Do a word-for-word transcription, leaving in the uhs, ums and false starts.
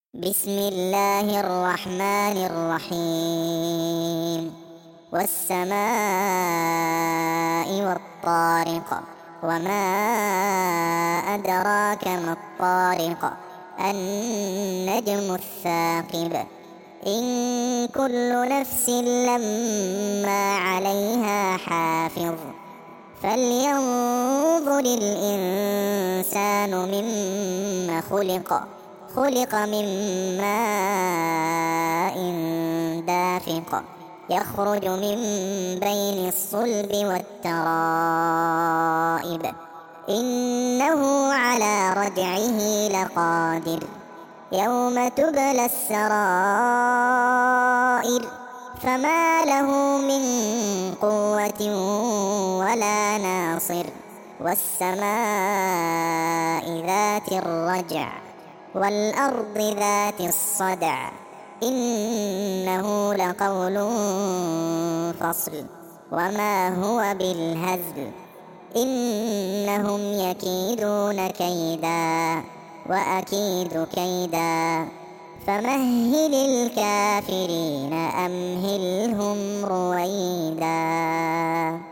بسم الله الرحمن الرحيم. والسماء والطارق، وما أدراك ما الطارق، النجم الثاقب. إن كل نفس لما عليها حافظ، فلينظر الإنسان مما خلق خلق من ماء دافق، يخرج من بين الصلب والترائب، إنه على رجعه لقادر. يوم تبلى السرائر، فما له من قوة ولا ناصر. والسماء ذات الرجع، والأرض ذات الصدع، إنه لقول فصل، وما هو بالهزل. إنهم يكيدون كيدا، وأكيد كيدا، فمهل الكافرين أمهلهم رويدا.